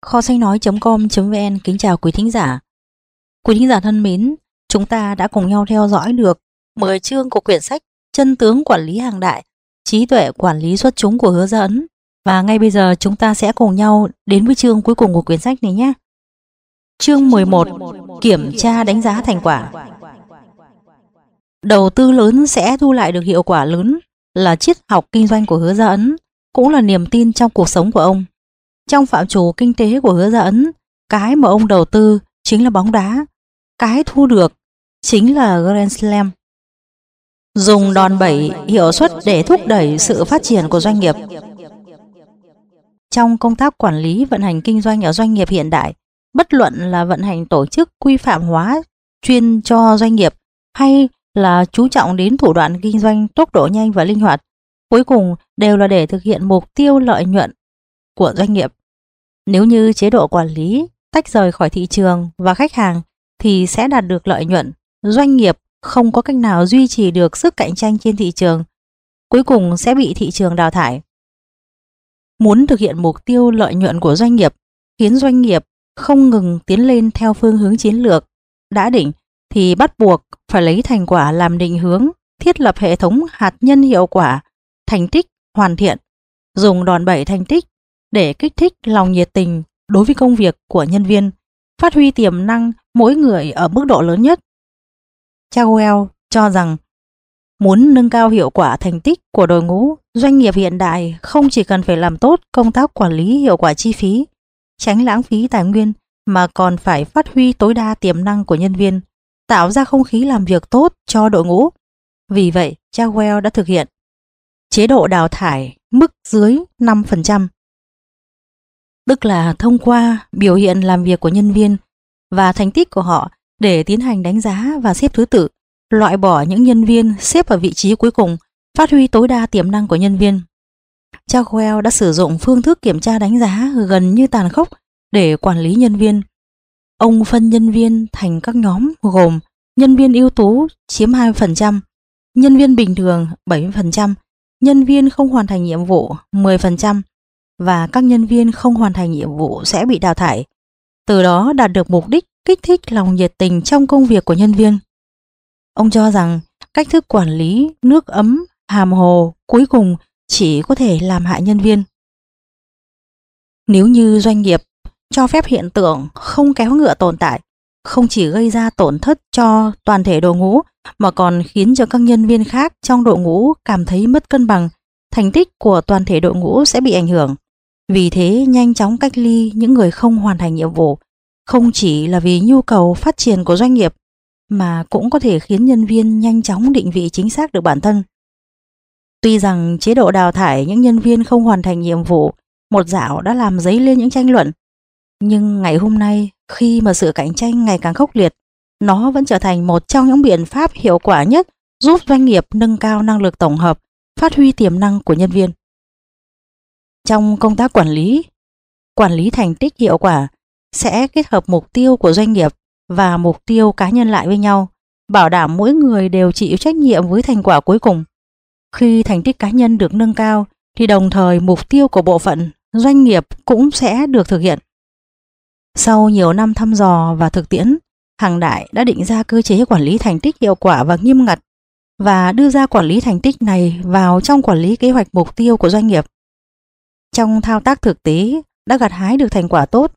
Kho sách nói.com.vn kính chào quý thính giả. Quý thính giả thân mến, chúng ta đã cùng nhau theo dõi được 10 chương của quyển sách Chân tướng quản lý hàng đại, trí tuệ quản lý xuất chúng của Hứa Gia Ấn. Và ngay bây giờ chúng ta sẽ cùng nhau đến với chương cuối cùng của quyển sách này nhé. Chương 11. Kiểm tra đánh giá thành quả. Đầu tư lớn sẽ thu lại được hiệu quả lớn là triết học kinh doanh của Hứa Gia Ấn, cũng là niềm tin trong cuộc sống của ông. Trong phạm trù kinh tế của Hứa Gia Ấn, cái mà ông đầu tư chính là bóng đá, cái thu được chính là Grand Slam. Dùng đòn bẩy hiệu suất để thúc đẩy sự phát triển của doanh nghiệp. Trong công tác quản lý vận hành kinh doanh ở doanh nghiệp hiện đại, bất luận là vận hành tổ chức quy phạm hóa chuyên cho doanh nghiệp hay là chú trọng đến thủ đoạn kinh doanh tốc độ nhanh và linh hoạt, cuối cùng đều là để thực hiện mục tiêu lợi nhuận của doanh nghiệp. Nếu như chế độ quản lý tách rời khỏi thị trường và khách hàng thì sẽ đạt được lợi nhuận, doanh nghiệp không có cách nào duy trì được sức cạnh tranh trên thị trường, cuối cùng sẽ bị thị trường đào thải. Muốn thực hiện mục tiêu lợi nhuận của doanh nghiệp, khiến doanh nghiệp không ngừng tiến lên theo phương hướng chiến lược đã định, thì bắt buộc phải lấy thành quả làm định hướng, thiết lập hệ thống hạt nhân hiệu quả, thành tích hoàn thiện, dùng đòn bẩy thành tích để kích thích lòng nhiệt tình đối với công việc của nhân viên, phát huy tiềm năng mỗi người ở mức độ lớn nhất. Chagwell cho rằng muốn nâng cao hiệu quả thành tích của đội ngũ, doanh nghiệp hiện đại không chỉ cần phải làm tốt công tác quản lý hiệu quả chi phí, tránh lãng phí tài nguyên, mà còn phải phát huy tối đa tiềm năng của nhân viên, tạo ra không khí làm việc tốt cho đội ngũ. Vì vậy, Chagwell đã thực hiện chế độ đào thải mức dưới 5%, tức là thông qua biểu hiện làm việc của nhân viên và thành tích của họ để tiến hành đánh giá và xếp thứ tự, loại bỏ những nhân viên xếp ở vị trí cuối cùng, phát huy tối đa tiềm năng của nhân viên. Chagwell đã sử dụng phương thức kiểm tra đánh giá gần như tàn khốc để quản lý nhân viên. Ông phân nhân viên thành các nhóm gồm nhân viên ưu tú chiếm 20%, nhân viên bình thường 70%, nhân viên không hoàn thành nhiệm vụ 10%, và các nhân viên không hoàn thành nhiệm vụ sẽ bị đào thải. Từ đó đạt được mục đích kích thích lòng nhiệt tình trong công việc của nhân viên. Ông cho rằng cách thức quản lý nước ấm, hàm hồ cuối cùng chỉ có thể làm hại nhân viên. Nếu như doanh nghiệp cho phép hiện tượng không kéo ngựa tồn tại, không chỉ gây ra tổn thất cho toàn thể đội ngũ mà còn khiến cho các nhân viên khác trong đội ngũ cảm thấy mất cân bằng, thành tích của toàn thể đội ngũ sẽ bị ảnh hưởng. Vì thế, nhanh chóng cách ly những người không hoàn thành nhiệm vụ, không chỉ là vì nhu cầu phát triển của doanh nghiệp, mà cũng có thể khiến nhân viên nhanh chóng định vị chính xác được bản thân. Tuy rằng chế độ đào thải những nhân viên không hoàn thành nhiệm vụ một dạo đã làm dấy lên những tranh luận, nhưng ngày hôm nay, khi mà sự cạnh tranh ngày càng khốc liệt, nó vẫn trở thành một trong những biện pháp hiệu quả nhất giúp doanh nghiệp nâng cao năng lực tổng hợp, phát huy tiềm năng của nhân viên. Trong công tác quản lý thành tích hiệu quả sẽ kết hợp mục tiêu của doanh nghiệp và mục tiêu cá nhân lại với nhau, bảo đảm mỗi người đều chịu trách nhiệm với thành quả cuối cùng. Khi thành tích cá nhân được nâng cao, thì đồng thời mục tiêu của bộ phận doanh nghiệp cũng sẽ được thực hiện. Sau nhiều năm thăm dò và thực tiễn, Hàng Đại đã định ra cơ chế quản lý thành tích hiệu quả và nghiêm ngặt, và đưa ra quản lý thành tích này vào trong quản lý kế hoạch mục tiêu của doanh nghiệp. Trong thao tác thực tế đã gặt hái được thành quả tốt.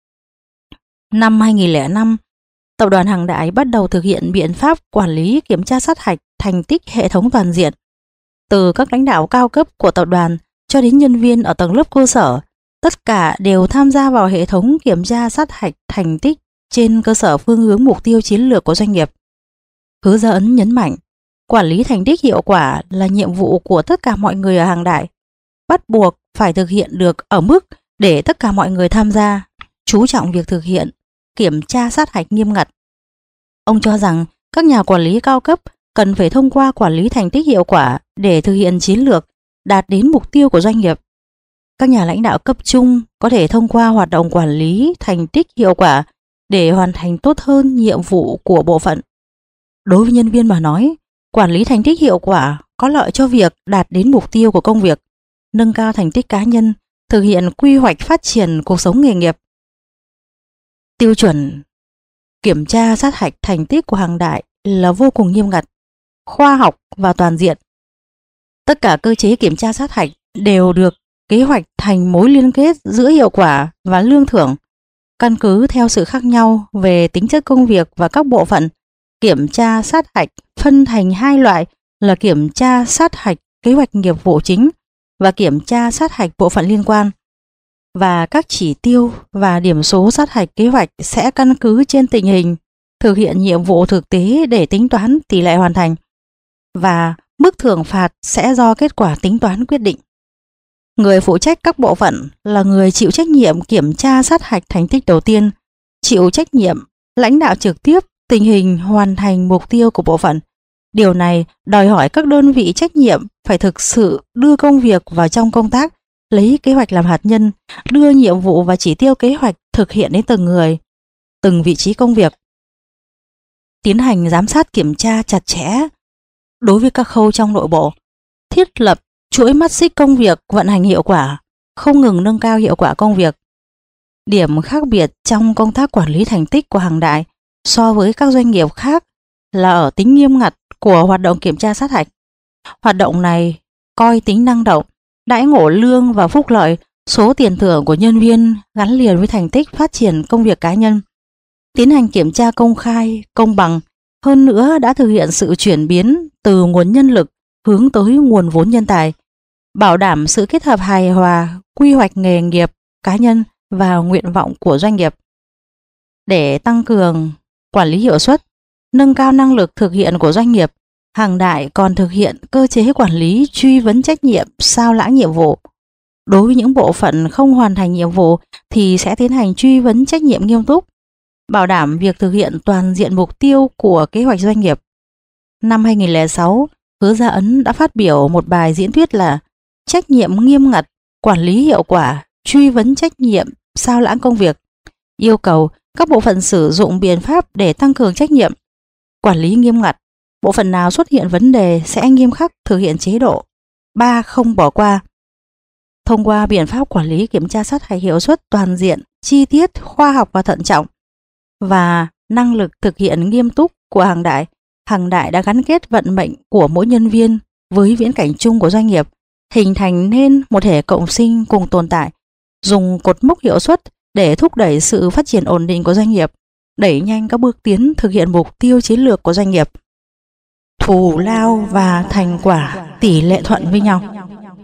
Năm 2005, Tập đoàn Hàng Đại bắt đầu thực hiện biện pháp quản lý kiểm tra sát hạch thành tích hệ thống toàn diện. Từ các lãnh đạo cao cấp của tập đoàn cho đến nhân viên ở tầng lớp cơ sở, tất cả đều tham gia vào hệ thống kiểm tra sát hạch thành tích trên cơ sở phương hướng mục tiêu chiến lược của doanh nghiệp. Hứa Gia Ấn nhấn mạnh, quản lý thành tích hiệu quả là nhiệm vụ của tất cả mọi người ở Hàng Đại, bắt buộc phải thực hiện được ở mức để tất cả mọi người tham gia, chú trọng việc thực hiện kiểm tra sát hạch nghiêm ngặt. Ông cho rằng các nhà quản lý cao cấp cần phải thông qua quản lý thành tích hiệu quả để thực hiện chiến lược, đạt đến mục tiêu của doanh nghiệp. Các nhà lãnh đạo cấp trung có thể thông qua hoạt động quản lý thành tích hiệu quả để hoàn thành tốt hơn nhiệm vụ của bộ phận. Đối với nhân viên mà nói, quản lý thành tích hiệu quả có lợi cho việc đạt đến mục tiêu của công việc, nâng cao thành tích cá nhân, thực hiện quy hoạch phát triển cuộc sống nghề nghiệp, Tiêu chuẩn kiểm tra sát hạch thành tích của Hằng Đại là vô cùng nghiêm ngặt, khoa học và toàn diện. Tất cả cơ chế kiểm tra sát hạch đều được kế hoạch thành mối liên kết giữa hiệu quả và lương thưởng. Căn cứ theo sự khác nhau về tính chất công việc và các bộ phận, kiểm tra sát hạch phân thành hai loại là kiểm tra sát hạch kế hoạch nghiệp vụ chính và kiểm tra sát hạch bộ phận liên quan. Và các chỉ tiêu và điểm số sát hạch kế hoạch sẽ căn cứ trên tình hình thực hiện nhiệm vụ thực tế để tính toán tỷ lệ hoàn thành, và mức thưởng phạt sẽ do kết quả tính toán quyết định. Người phụ trách các bộ phận là người chịu trách nhiệm kiểm tra sát hạch thành tích đầu tiên, chịu trách nhiệm lãnh đạo trực tiếp tình hình hoàn thành mục tiêu của bộ phận. Điều này đòi hỏi các đơn vị trách nhiệm phải thực sự đưa công việc vào trong công tác, lấy kế hoạch làm hạt nhân, đưa nhiệm vụ và chỉ tiêu kế hoạch thực hiện đến từng người, từng vị trí công việc. Tiến hành giám sát kiểm tra chặt chẽ đối với các khâu trong nội bộ, thiết lập chuỗi mắt xích công việc vận hành hiệu quả, không ngừng nâng cao hiệu quả công việc. Điểm khác biệt trong công tác quản lý thành tích của Hằng Đại so với các doanh nghiệp khác là ở tính nghiêm ngặt của hoạt động kiểm tra sát hạch. Hoạt động này coi tính năng động, đãi ngộ lương và phúc lợi, số tiền thưởng của nhân viên gắn liền với thành tích phát triển công việc cá nhân. Tiến hành kiểm tra công khai, công bằng, hơn nữa đã thực hiện sự chuyển biến từ nguồn nhân lực hướng tới nguồn vốn nhân tài, bảo đảm sự kết hợp hài hòa quy hoạch nghề nghiệp cá nhân và nguyện vọng của doanh nghiệp. Để tăng cường quản lý hiệu suất, nâng cao năng lực thực hiện của doanh nghiệp, Hằng Đại còn thực hiện cơ chế quản lý truy vấn trách nhiệm sao lãng nhiệm vụ. Đối với những bộ phận không hoàn thành nhiệm vụ thì sẽ tiến hành truy vấn trách nhiệm nghiêm túc, bảo đảm việc thực hiện toàn diện mục tiêu của kế hoạch doanh nghiệp. Năm 2006, Hứa Gia Ấn đã phát biểu một bài diễn thuyết là trách nhiệm nghiêm ngặt, quản lý hiệu quả, truy vấn trách nhiệm sao lãng công việc, yêu cầu các bộ phận sử dụng biện pháp để tăng cường trách nhiệm, quản lý nghiêm ngặt. Bộ phận nào xuất hiện vấn đề sẽ nghiêm khắc thực hiện chế độ 3 không bỏ qua. Thông qua biện pháp quản lý kiểm tra sát hạch hiệu suất toàn diện, chi tiết, khoa học và thận trọng, và năng lực thực hiện nghiêm túc của Hằng Đại đã gắn kết vận mệnh của mỗi nhân viên với viễn cảnh chung của doanh nghiệp, hình thành nên một thể cộng sinh cùng tồn tại, dùng cột mốc hiệu suất để thúc đẩy sự phát triển ổn định của doanh nghiệp, đẩy nhanh các bước tiến thực hiện mục tiêu chiến lược của doanh nghiệp. Thù lao và thành quả tỷ lệ thuận với nhau.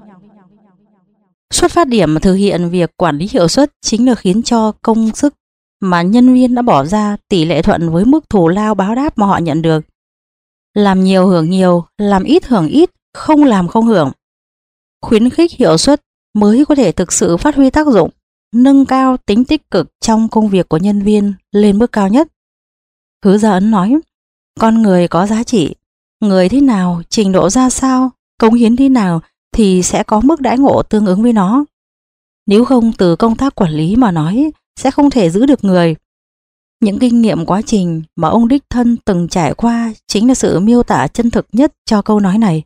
Xuất phát điểm thực hiện việc quản lý hiệu suất chính là khiến cho công sức mà nhân viên đã bỏ ra tỷ lệ thuận với mức thù lao báo đáp mà họ nhận được. Làm nhiều hưởng nhiều, làm ít hưởng ít, không làm không hưởng. Khuyến khích hiệu suất mới có thể thực sự phát huy tác dụng, nâng cao tính tích cực trong công việc của nhân viên lên mức cao nhất. Hứa Gia Ấn nói, con người có giá trị, người thế nào, trình độ ra sao, cống hiến thế nào thì sẽ có mức đãi ngộ tương ứng với nó. Nếu không từ công tác quản lý mà nói, sẽ không thể giữ được người. Những kinh nghiệm quá trình mà ông đích thân từng trải qua chính là sự miêu tả chân thực nhất cho câu nói này.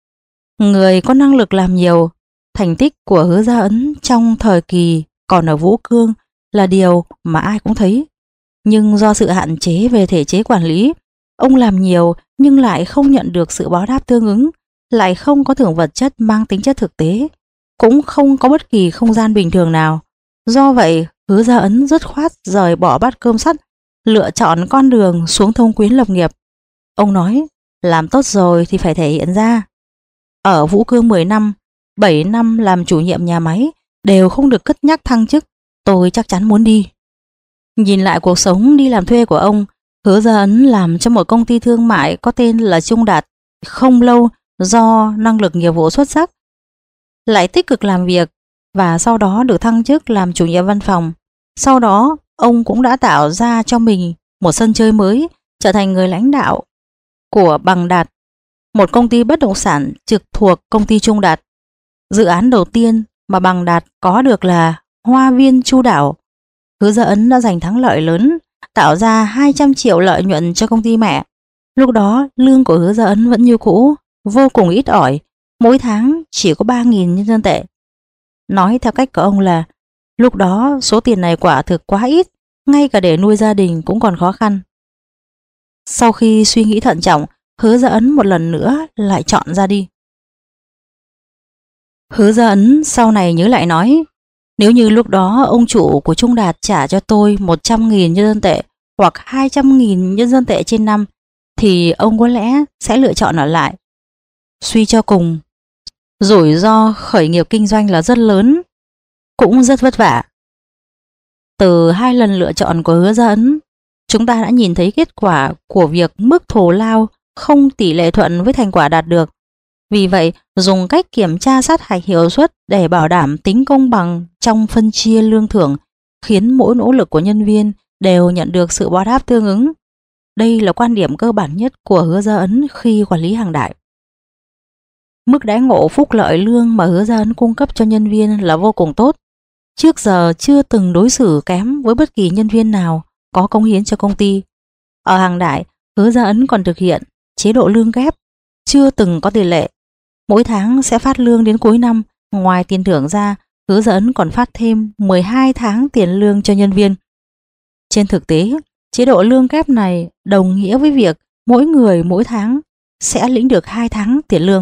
Người có năng lực làm nhiều. Thành tích của Hứa Gia Ấn trong thời kỳ còn ở Vũ Cương là điều mà ai cũng thấy. Nhưng do sự hạn chế về thể chế quản lý, ông làm nhiều nhưng lại không nhận được sự báo đáp tương ứng, lại không có thưởng vật chất mang tính chất thực tế, cũng không có bất kỳ không gian bình thường nào. Do vậy, Hứa Gia Ấn dứt khoát rời bỏ bát cơm sắt, lựa chọn con đường xuống Thông Quyến lập nghiệp. Ông nói, làm tốt rồi thì phải thể hiện ra. Ở Vũ Cương 10 năm, 7 năm làm chủ nhiệm nhà máy đều không được cất nhắc thăng chức, tôi chắc chắn muốn đi. Nhìn lại cuộc sống đi làm thuê của ông, Hứa Gia Ấn làm cho một công ty thương mại có tên là Trung Đạt không lâu do năng lực nghiệp vụ xuất sắc, lại tích cực làm việc và sau đó được thăng chức làm chủ nhiệm văn phòng. Sau đó, ông cũng đã tạo ra cho mình một sân chơi mới, trở thành người lãnh đạo của Bằng Đạt, một công ty bất động sản trực thuộc công ty Trung Đạt. Dự án đầu tiên mà Bằng Đạt có được là Hoa viên Chu Đảo. Hứa Gia Ấn đã giành thắng lợi lớn, tạo ra 200 triệu lợi nhuận cho công ty mẹ. Lúc đó, lương của Hứa Gia Ấn vẫn như cũ, vô cùng ít ỏi, mỗi tháng chỉ có 3.000 nhân dân tệ. Nói theo cách của ông là, lúc đó số tiền này quả thực quá ít, ngay cả để nuôi gia đình cũng còn khó khăn. Sau khi suy nghĩ thận trọng, Hứa Gia Ấn một lần nữa lại chọn ra đi. Hứa Gia Ấn sau này nhớ lại nói, nếu như lúc đó ông chủ của Trung Đạt trả cho tôi 100.000 nhân dân tệ hoặc 200.000 nhân dân tệ trên năm, thì ông có lẽ sẽ lựa chọn ở lại. Suy cho cùng, rủi ro khởi nghiệp kinh doanh là rất lớn, cũng rất vất vả. Từ 2 lần lựa chọn của Hứa Gia Ấn, chúng ta đã nhìn thấy kết quả của việc mức thù lao không tỷ lệ thuận với thành quả đạt được. Vì vậy, dùng cách kiểm tra sát hạch hiệu suất để bảo đảm tính công bằng trong phân chia lương thưởng, khiến mỗi nỗ lực của nhân viên đều nhận được sự báo đáp tương ứng. Đây là quan điểm cơ bản nhất của Hứa Gia Ấn khi quản lý Hàng Đại. Mức đãi ngộ phúc lợi lương mà Hứa Gia Ấn cung cấp cho nhân viên là vô cùng tốt. Trước giờ chưa từng đối xử kém với bất kỳ nhân viên nào có cống hiến cho công ty. Ở Hàng Đại, Hứa Gia Ấn còn thực hiện chế độ lương kép chưa từng có tiền lệ. Mỗi tháng sẽ phát lương đến cuối năm, ngoài tiền thưởng ra, Hứa Gia Ấn còn phát thêm 12 tháng tiền lương cho nhân viên. Trên thực tế, chế độ lương kép này đồng nghĩa với việc mỗi người mỗi tháng sẽ lĩnh được 2 tháng tiền lương.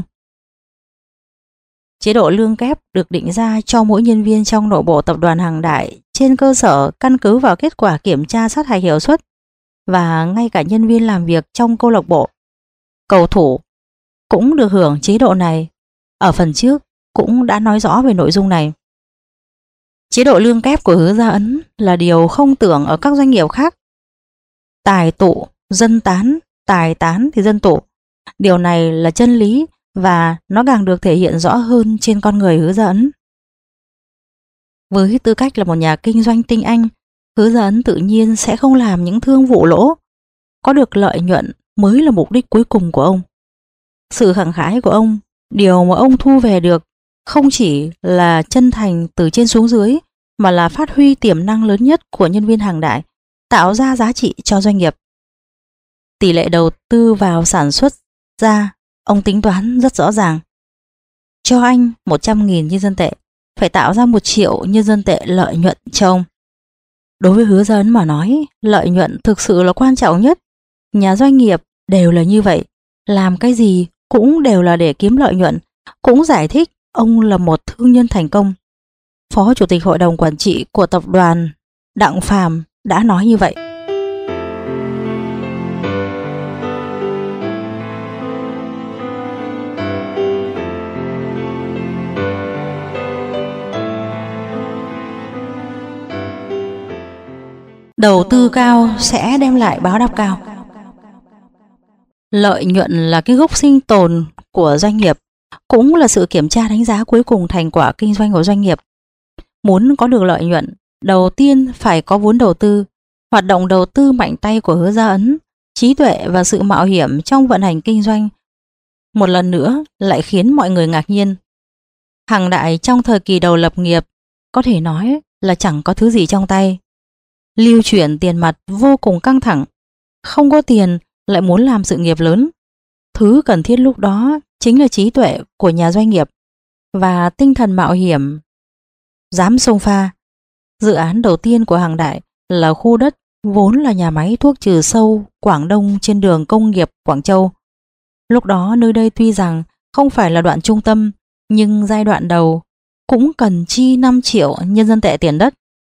Chế độ lương kép được định ra cho mỗi nhân viên trong nội bộ tập đoàn Hàng Đại trên cơ sở căn cứ vào kết quả kiểm tra sát hạch hiệu suất, và ngay cả nhân viên làm việc trong câu lạc bộ, cầu thủ cũng được hưởng chế độ này. Ở phần trước cũng đã nói rõ về nội dung này. Chế độ lương kép của Hứa Gia Ấn là điều không tưởng ở các doanh nghiệp khác. Tài tụ, dân tán, tài tán thì dân tụ. Điều này là chân lý và nó càng được thể hiện rõ hơn trên con người Hứa Gia Ấn. Với tư cách là một nhà kinh doanh tinh anh, Hứa Gia Ấn tự nhiên sẽ không làm những thương vụ lỗ. Có được lợi nhuận mới là mục đích cuối cùng của ông. Sự khẳng khái của ông, điều mà ông thu về được không chỉ là chân thành từ trên xuống dưới, mà là phát huy tiềm năng lớn nhất của nhân viên Hàng Đại, tạo ra giá trị cho doanh nghiệp. Tỷ lệ đầu tư vào sản xuất ra, ông tính toán rất rõ ràng. Cho anh 100.000 nhân dân tệ, phải tạo ra 1 triệu nhân dân tệ lợi nhuận cho ông. Đối với Hứa Gia Ấn mà nói, lợi nhuận thực sự là quan trọng nhất. Nhà doanh nghiệp đều là như vậy, làm cái gì cũng đều là để kiếm lợi nhuận. Cũng giải thích ông là một thương nhân thành công. Phó Chủ tịch Hội đồng Quản trị của tập đoàn Đặng Phàm đã nói như vậy. Đầu tư cao sẽ đem lại báo đáp cao. Lợi nhuận là cái gốc sinh tồn của doanh nghiệp, cũng là sự kiểm tra đánh giá cuối cùng thành quả kinh doanh của doanh nghiệp. Muốn có được lợi nhuận, đầu tiên phải có vốn đầu tư. Hoạt động đầu tư mạnh tay của Hứa Gia Ấn, trí tuệ và sự mạo hiểm trong vận hành kinh doanh một lần nữa lại khiến mọi người ngạc nhiên. Hàng Đại trong thời kỳ đầu lập nghiệp có thể nói là chẳng có thứ gì trong tay. Lưu chuyển tiền mặt vô cùng căng thẳng, không có tiền lại muốn làm sự nghiệp lớn. Thứ cần thiết lúc đó chính là trí tuệ của nhà doanh nghiệp và tinh thần mạo hiểm, dám xông pha. Dự án đầu tiên của Hàng Đại là khu đất vốn là nhà máy thuốc trừ sâu Quảng Đông trên đường công nghiệp Quảng Châu. Lúc đó nơi đây tuy rằng không phải là đoạn trung tâm, nhưng giai đoạn đầu cũng cần chi 5 triệu nhân dân tệ tiền đất.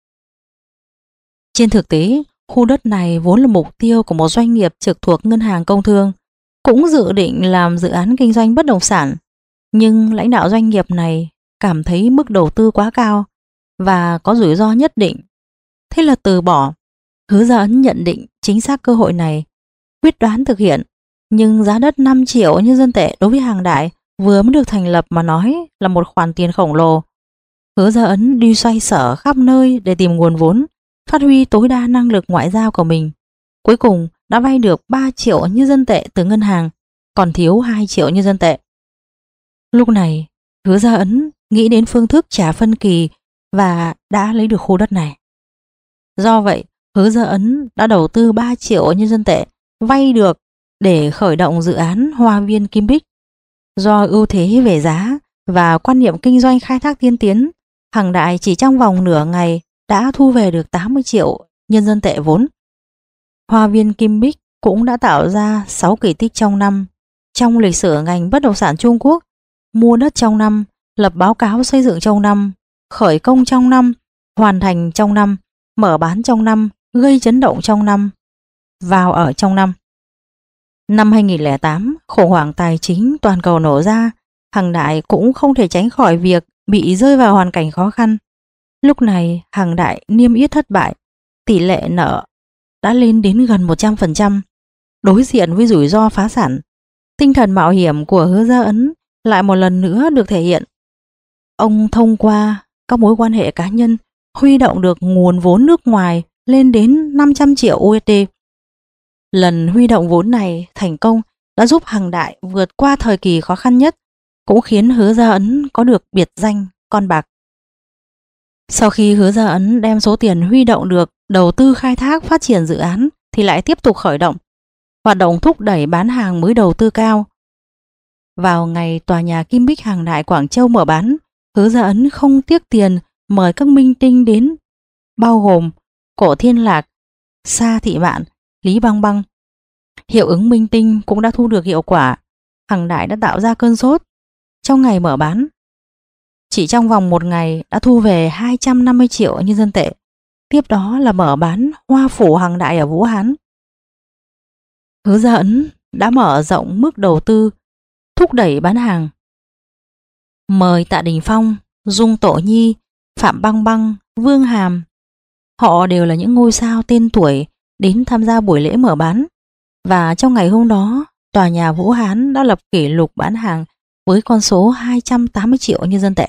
Trên thực tế, khu đất này vốn là mục tiêu của một doanh nghiệp trực thuộc Ngân hàng Công Thương, cũng dự định làm dự án kinh doanh bất động sản. Nhưng lãnh đạo doanh nghiệp này cảm thấy mức đầu tư quá cao và có rủi ro nhất định, thế là từ bỏ. Hứa Gia Ấn nhận định chính xác cơ hội này, quyết đoán thực hiện. Nhưng giá đất 5 triệu nhân dân tệ đối với Hàng Đại vừa mới được thành lập mà nói là một khoản tiền khổng lồ. Hứa Gia Ấn đi xoay sở khắp nơi để tìm nguồn vốn, phát huy tối đa năng lực ngoại giao của mình. Cuối cùng đã vay được 3 triệu nhân dân tệ từ ngân hàng, còn thiếu 2 triệu nhân dân tệ. Lúc này, Hứa Gia Ấn nghĩ đến phương thức trả phân kỳ và đã lấy được khu đất này. Do vậy, Hứa Gia Ấn đã đầu tư 3 triệu nhân dân tệ vay được để khởi động dự án Hoa viên Kim Bích. Do ưu thế về giá và quan niệm kinh doanh khai thác tiên tiến, Hàng Đại chỉ trong vòng nửa ngày đã thu về được 80 triệu nhân dân tệ vốn. Hoa viên Kim Bích cũng đã tạo ra 6 kỳ tích trong năm. Trong lịch sử ngành bất động sản Trung Quốc, mua đất trong năm, lập báo cáo xây dựng trong năm, khởi công trong năm, hoàn thành trong năm, mở bán trong năm, gây chấn động trong năm, vào ở trong năm. Năm 2008, khủng hoảng tài chính toàn cầu nổ ra, Hằng Đại cũng không thể tránh khỏi việc bị rơi vào hoàn cảnh khó khăn. Lúc này, Hằng Đại niêm yết thất bại, tỷ lệ nợ đã lên đến gần 100%. Đối diện với rủi ro phá sản, tinh thần mạo hiểm của Hứa Gia Ấn lại một lần nữa được thể hiện. Ông thông qua các mối quan hệ cá nhân huy động được nguồn vốn nước ngoài lên đến 500 triệu USD. Lần huy động vốn này thành công đã giúp Hằng Đại vượt qua thời kỳ khó khăn nhất, cũng khiến Hứa Gia Ấn có được biệt danh con bạc. Sau khi Hứa Gia Ấn đem số tiền huy động được đầu tư khai thác phát triển dự án thì lại tiếp tục khởi động hoạt động thúc đẩy bán hàng mới đầu tư cao. Vào ngày tòa nhà Kim Bích Hằng Đại Quảng Châu mở bán, Hứa Gia Ấn không tiếc tiền mời các minh tinh đến, bao gồm Cổ Thiên Lạc, Sa Thị Mạn, Lý Băng Băng. Hiệu ứng minh tinh cũng đã thu được hiệu quả. Hằng Đại đã tạo ra cơn sốt trong ngày mở bán. Chỉ trong vòng một ngày đã thu về 250 triệu nhân dân tệ. Tiếp đó là mở bán Hoa Phủ Hằng Đại ở Vũ Hán. Hứa Gia Ấn đã mở rộng mức đầu tư, thúc đẩy bán hàng. Mời Tạ Đình Phong, Dung Tổ Nhi, Phạm Băng Băng, Vương Hàm. Họ đều là những ngôi sao tên tuổi đến tham gia buổi lễ mở bán. Và trong ngày hôm đó, tòa nhà Vũ Hán đã lập kỷ lục bán hàng với con số 280 triệu nhân dân tệ.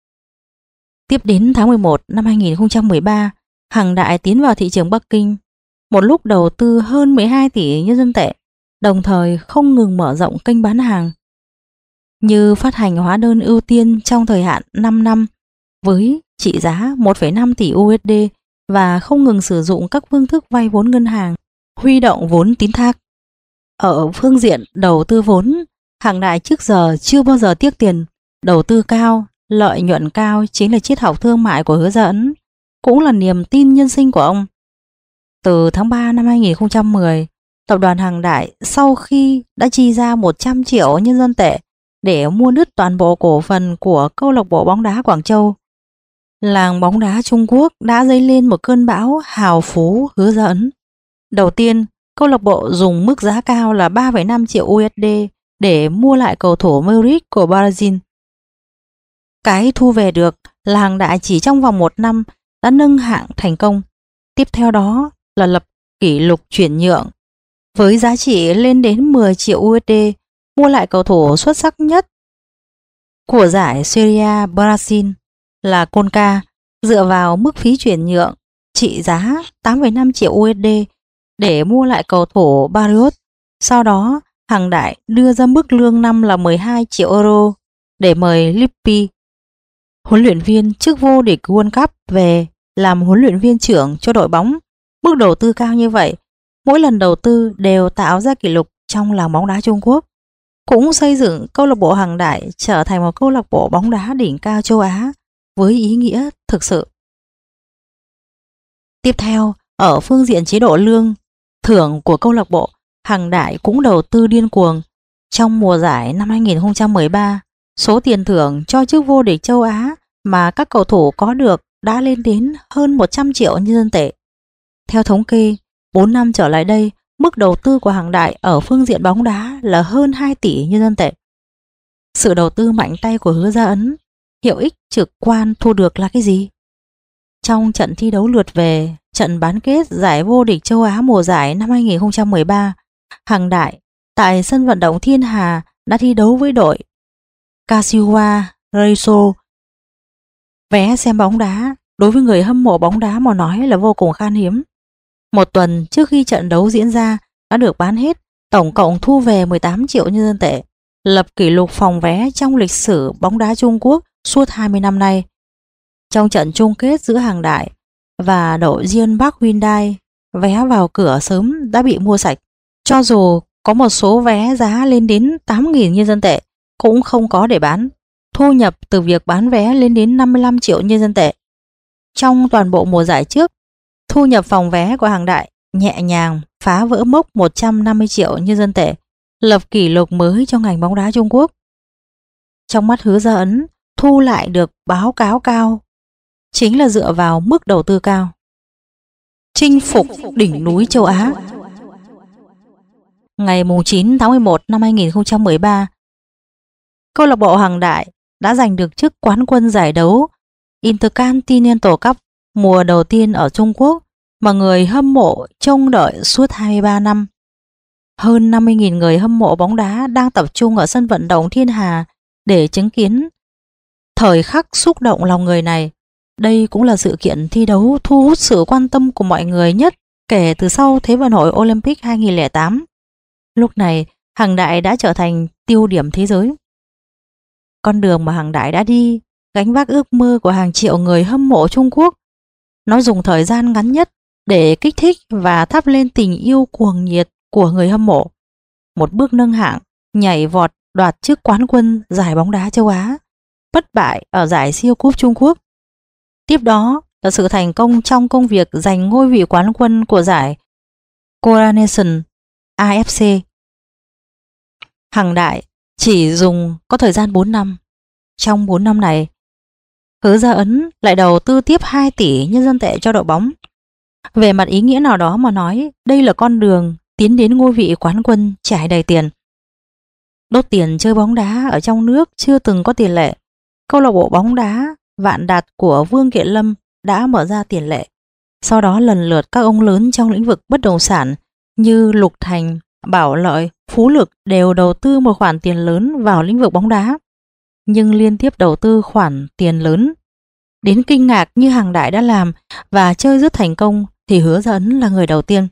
Tiếp đến tháng 11 năm 2013, Hằng Đại tiến vào thị trường Bắc Kinh, một lúc đầu tư hơn 12 tỷ nhân dân tệ, đồng thời không ngừng mở rộng kênh bán hàng, như phát hành hóa đơn ưu tiên trong thời hạn 5 năm với trị giá 1,5 tỷ USD và không ngừng sử dụng các phương thức vay vốn ngân hàng, huy động vốn tín thác. Ở phương diện đầu tư vốn, Hằng Đại trước giờ chưa bao giờ tiếc tiền. Đầu tư cao, lợi nhuận cao chính là triết học thương mại của Hứa Gia Ấn, cũng là niềm tin nhân sinh của ông. Từ tháng 3 năm 2010, tập đoàn Hằng Đại sau khi đã chi ra 100 triệu nhân dân tệ để mua đứt toàn bộ cổ phần của câu lạc bộ bóng đá Quảng Châu, làng bóng đá Trung Quốc đã dấy lên một cơn bão hào phú Hứa Gia Ấn. Đầu tiên, câu lạc bộ dùng mức giá cao là 3,5 triệu USD để mua lại cầu thủ Modric của Brazil. Cái thu về được là Hằng Đại chỉ trong vòng 1 năm đã nâng hạng thành công. Tiếp theo đó là lập kỷ lục chuyển nhượng với giá trị lên đến 10 triệu USD, mua lại cầu thủ xuất sắc nhất của giải Serie A Brazil là Conca dựa vào mức phí chuyển nhượng trị giá 8,5 triệu USD để mua lại cầu thủ Barrios. Sau đó, Hằng Đại đưa ra mức lương năm là 12 triệu euro để mời Lippi, huấn luyện viên chức vô địch World Cup, về làm huấn luyện viên trưởng cho đội bóng. Mức đầu tư cao như vậy, mỗi lần đầu tư đều tạo ra kỷ lục trong làng bóng đá Trung Quốc, cũng xây dựng câu lạc bộ Hằng Đại trở thành một câu lạc bộ bóng đá đỉnh cao châu Á với ý nghĩa thực sự. Tiếp theo, ở phương diện chế độ lương thưởng của câu lạc bộ, Hằng Đại cũng đầu tư điên cuồng. Trong mùa giải năm 2013, số tiền thưởng cho chức vô địch châu Á mà các cầu thủ có được đã lên đến hơn 100 triệu nhân dân tệ. Theo thống kê, 4 năm trở lại đây, mức đầu tư của Hằng Đại ở phương diện bóng đá là hơn 2 tỷ nhân dân tệ. Sự đầu tư mạnh tay của Hứa Gia Ấn, hiệu ích trực quan thu được là cái gì? Trong trận thi đấu lượt về, trận bán kết giải vô địch châu Á mùa giải năm 2013, Hằng Đại tại sân vận động Thiên Hà đã thi đấu với đội Kashiwa Reysol. Vé xem bóng đá đối với người hâm mộ bóng đá mà nói là vô cùng khan hiếm. Một tuần trước khi trận đấu diễn ra đã được bán hết, tổng cộng thu về 18 triệu nhân dân tệ, lập kỷ lục phòng vé trong lịch sử bóng đá Trung Quốc suốt 20 năm nay. Trong trận chung kết giữa Hằng Đại và đội Jeonbuk Hyundai, vé vào cửa sớm đã bị mua sạch. Cho dù có một số vé giá lên đến 8.000 nhân dân tệ cũng không có để bán. Thu nhập từ việc bán vé lên đến 55 triệu nhân dân tệ. Trong toàn bộ mùa giải trước, Thu nhập phòng vé của Hằng Đại nhẹ nhàng phá vỡ mốc 150 triệu nhân dân tệ, lập kỷ lục mới cho ngành bóng đá Trung Quốc. Trong mắt Hứa Gia Ấn, thu lại được báo cáo cao chính là dựa vào mức đầu tư cao. Chinh phục đỉnh núi châu Á. Ngày 9 tháng 11 năm 2013, câu lạc bộ Hằng Đại đã giành được chức quán quân giải đấu Intercontinental Cup mùa đầu tiên ở Trung Quốc mà người hâm mộ trông đợi suốt 23 năm. Hơn 50.000 người hâm mộ bóng đá đang tập trung ở sân vận động Thiên Hà để chứng kiến thời khắc xúc động lòng người này. Đây cũng là sự kiện thi đấu thu hút sự quan tâm của mọi người nhất kể từ sau Thế vận hội Olympic 2008. Lúc này, Hằng Đại đã trở thành tiêu điểm thế giới. Con đường mà Hằng Đại đã đi, gánh vác ước mơ của hàng triệu người hâm mộ Trung Quốc. Nó dùng thời gian ngắn nhất để kích thích và thắp lên tình yêu cuồng nhiệt của người hâm mộ. Một bước nâng hạng, nhảy vọt đoạt chức quán quân giải bóng đá châu Á, bất bại ở giải siêu cúp Trung Quốc. Tiếp đó là sự thành công trong công việc giành ngôi vị quán quân của giải Coronation AFC. Hằng Đại chỉ dùng có thời gian 4 năm. Trong 4 năm này, Hứa Gia Ấn lại đầu tư tiếp 2 tỷ nhân dân tệ cho đội bóng. Về mặt ý nghĩa nào đó mà nói, đây là con đường tiến đến ngôi vị quán quân trải đầy tiền. Đốt tiền chơi bóng đá ở trong nước chưa từng có tiền lệ. Câu lạc bộ bóng đá Vạn Đạt của Vương Kiện Lâm đã mở ra tiền lệ. Sau đó lần lượt các ông lớn trong lĩnh vực bất động sản như Lục Thành, Bảo Lợi, Phú Lực đều đầu tư một khoản tiền lớn vào lĩnh vực bóng đá. Nhưng liên tiếp đầu tư khoản tiền lớn đến kinh ngạc như Hằng Đại đã làm và chơi rất thành công thì Hứa Gia Ấn là người đầu tiên.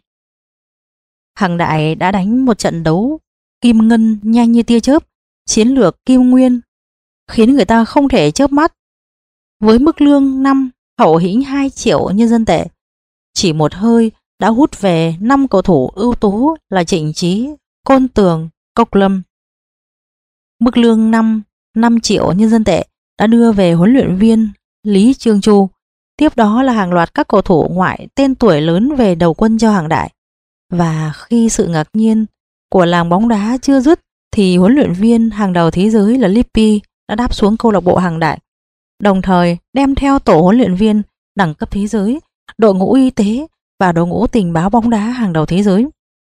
Hằng Đại đã đánh một trận đấu kim ngân nhanh như tia chớp, chiến lược kim nguyên, khiến người ta không thể chớp mắt. Với mức lương năm hậu hĩnh 2 triệu nhân dân tệ, chỉ một hơi đã hút về 5 cầu thủ ưu tú là Trịnh Trí, Côn Tường, Cốc Lâm. Mức lương 5 triệu nhân dân tệ đã đưa về huấn luyện viên Lý Trương Chu. Tiếp đó là hàng loạt các cầu thủ ngoại tên tuổi lớn về đầu quân cho Hằng Đại. Và khi sự ngạc nhiên của làng bóng đá chưa dứt thì huấn luyện viên hàng đầu thế giới là Lippi đã đáp xuống câu lạc bộ Hằng Đại, đồng thời đem theo tổ huấn luyện viên đẳng cấp thế giới, đội ngũ y tế và đội ngũ tình báo bóng đá hàng đầu thế giới.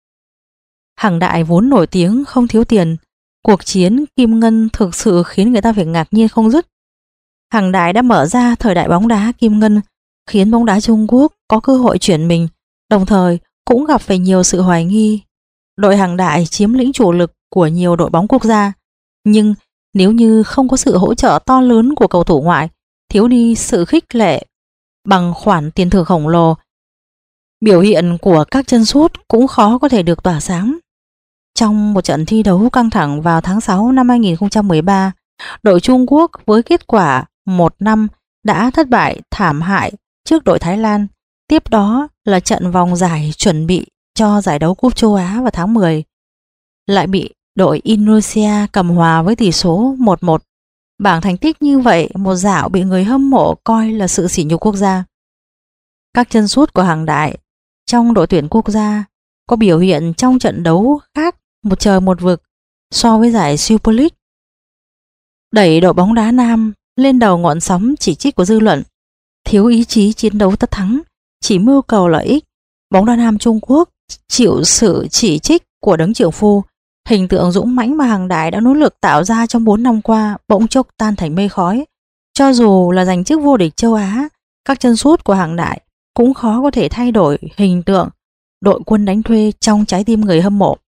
Hằng Đại vốn nổi tiếng không thiếu tiền, cuộc chiến kim ngân thực sự khiến người ta phải ngạc nhiên không dứt. Hằng Đại đã mở ra thời đại bóng đá kim ngân, khiến bóng đá Trung Quốc có cơ hội chuyển mình, đồng thời cũng gặp phải nhiều sự hoài nghi. Đội Hằng Đại chiếm lĩnh chủ lực của nhiều đội bóng quốc gia, nhưng nếu như không có sự hỗ trợ to lớn của cầu thủ ngoại, thiếu đi sự khích lệ bằng khoản tiền thưởng khổng lồ, biểu hiện của các chân sút cũng khó có thể được tỏa sáng. Trong một trận thi đấu căng thẳng vào tháng 6 năm 2013, đội Trung Quốc với kết quả 1-5 đã thất bại thảm hại trước đội Thái Lan. Tiếp đó là trận vòng giải chuẩn bị cho giải đấu cúp châu Á vào tháng 10, lại bị đội Indonesia cầm hòa với tỷ số 1-1. Bảng thành tích như vậy một dạo bị người hâm mộ coi là sự sỉ nhục quốc gia. Các chân sút của Hằng Đại trong đội tuyển quốc gia có biểu hiện trong trận đấu khác một trời một vực so với giải Super League, đẩy đội bóng đá nam lên đầu ngọn sóng chỉ trích của dư luận. Thiếu ý chí chiến đấu tất thắng, chỉ mưu cầu lợi ích, bóng đá nam Trung Quốc chịu sự chỉ trích của đấng trưởng phu. Hình tượng dũng mãnh mà Hằng Đại đã nỗ lực tạo ra trong 4 năm qua bỗng chốc tan thành mây khói. Cho dù là giành chức vô địch châu Á, các chân sút của Hằng Đại cũng khó có thể thay đổi hình tượng đội quân đánh thuê trong trái tim người hâm mộ.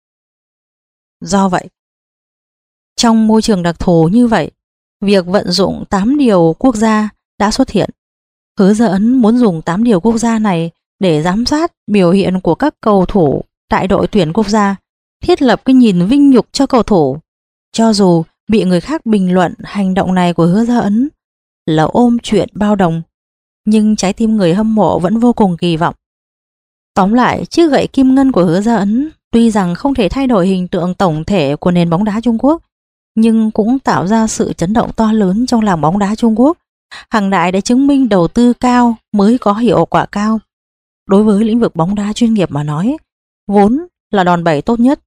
Do vậy, trong môi trường đặc thù như vậy, việc vận dụng 8 điều quốc gia đã xuất hiện. Hứa Gia Ấn muốn dùng 8 điều quốc gia này để giám sát biểu hiện của các cầu thủ tại đội tuyển quốc gia, thiết lập cái nhìn vinh nhục cho cầu thủ. Cho dù bị người khác bình luận hành động này của Hứa Gia Ấn là ôm chuyện bao đồng, nhưng trái tim người hâm mộ vẫn vô cùng kỳ vọng. Tóm lại, chiếc gậy kim ngân của Hứa Gia Ấn tuy rằng không thể thay đổi hình tượng tổng thể của nền bóng đá Trung Quốc, nhưng cũng tạo ra sự chấn động to lớn trong làng bóng đá Trung Quốc. Hằng Đại đã chứng minh đầu tư cao mới có hiệu quả cao. đối với lĩnh vực bóng đá chuyên nghiệp mà nói, vốn là đòn bẩy tốt nhất.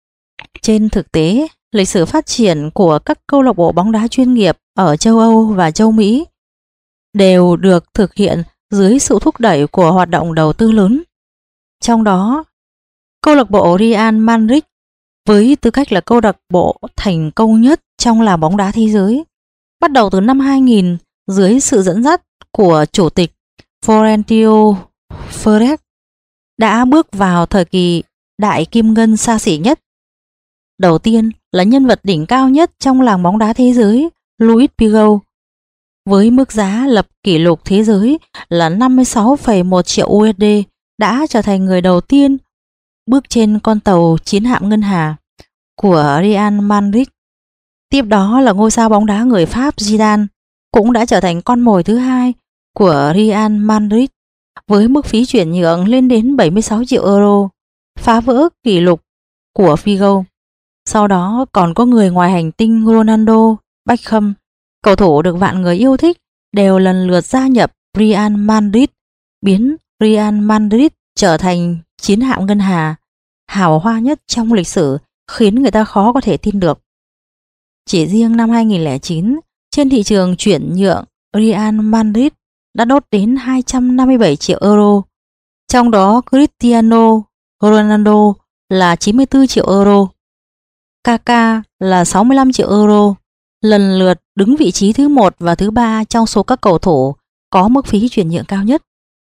Trên thực tế, lịch sử phát triển của các câu lạc bộ bóng đá chuyên nghiệp ở châu Âu và châu Mỹ đều được thực hiện dưới sự thúc đẩy của hoạt động đầu tư lớn. Trong đó, câu lạc bộ Real Madrid với tư cách là câu lạc bộ thành công nhất trong làng bóng đá thế giới, bắt đầu từ năm 2000 dưới sự dẫn dắt của chủ tịch Florentino Perez, đã bước vào thời kỳ đại kim ngân xa xỉ nhất. Đầu tiên là nhân vật đỉnh cao nhất trong làng bóng đá thế giới, Luis Figo, với mức giá lập kỷ lục thế giới là 56,1 triệu USD, đã trở thành người đầu tiên bước trên con tàu chiến hạm ngân hà của Real Madrid. Tiếp đó là ngôi sao bóng đá người Pháp Zidane, cũng đã trở thành con mồi thứ hai của Real Madrid với mức phí chuyển nhượng lên đến 76 triệu euro, phá vỡ kỷ lục của Figo. Sau đó còn có người ngoài hành tinh Ronaldo, Beckham, cầu thủ được vạn người yêu thích, đều lần lượt gia nhập Real Madrid, biến Real Madrid trở thành chiến hạm ngân hà hào hoa nhất trong lịch sử, khiến người ta khó có thể tin được. Chỉ riêng năm 2009, trên thị trường chuyển nhượng, Real Madrid đã đốt đến 257 triệu euro, trong đó Cristiano Ronaldo là 94 triệu euro, Kaká là 65 triệu euro, lần lượt đứng vị trí thứ 1 và thứ 3 trong số các cầu thủ có mức phí chuyển nhượng cao nhất.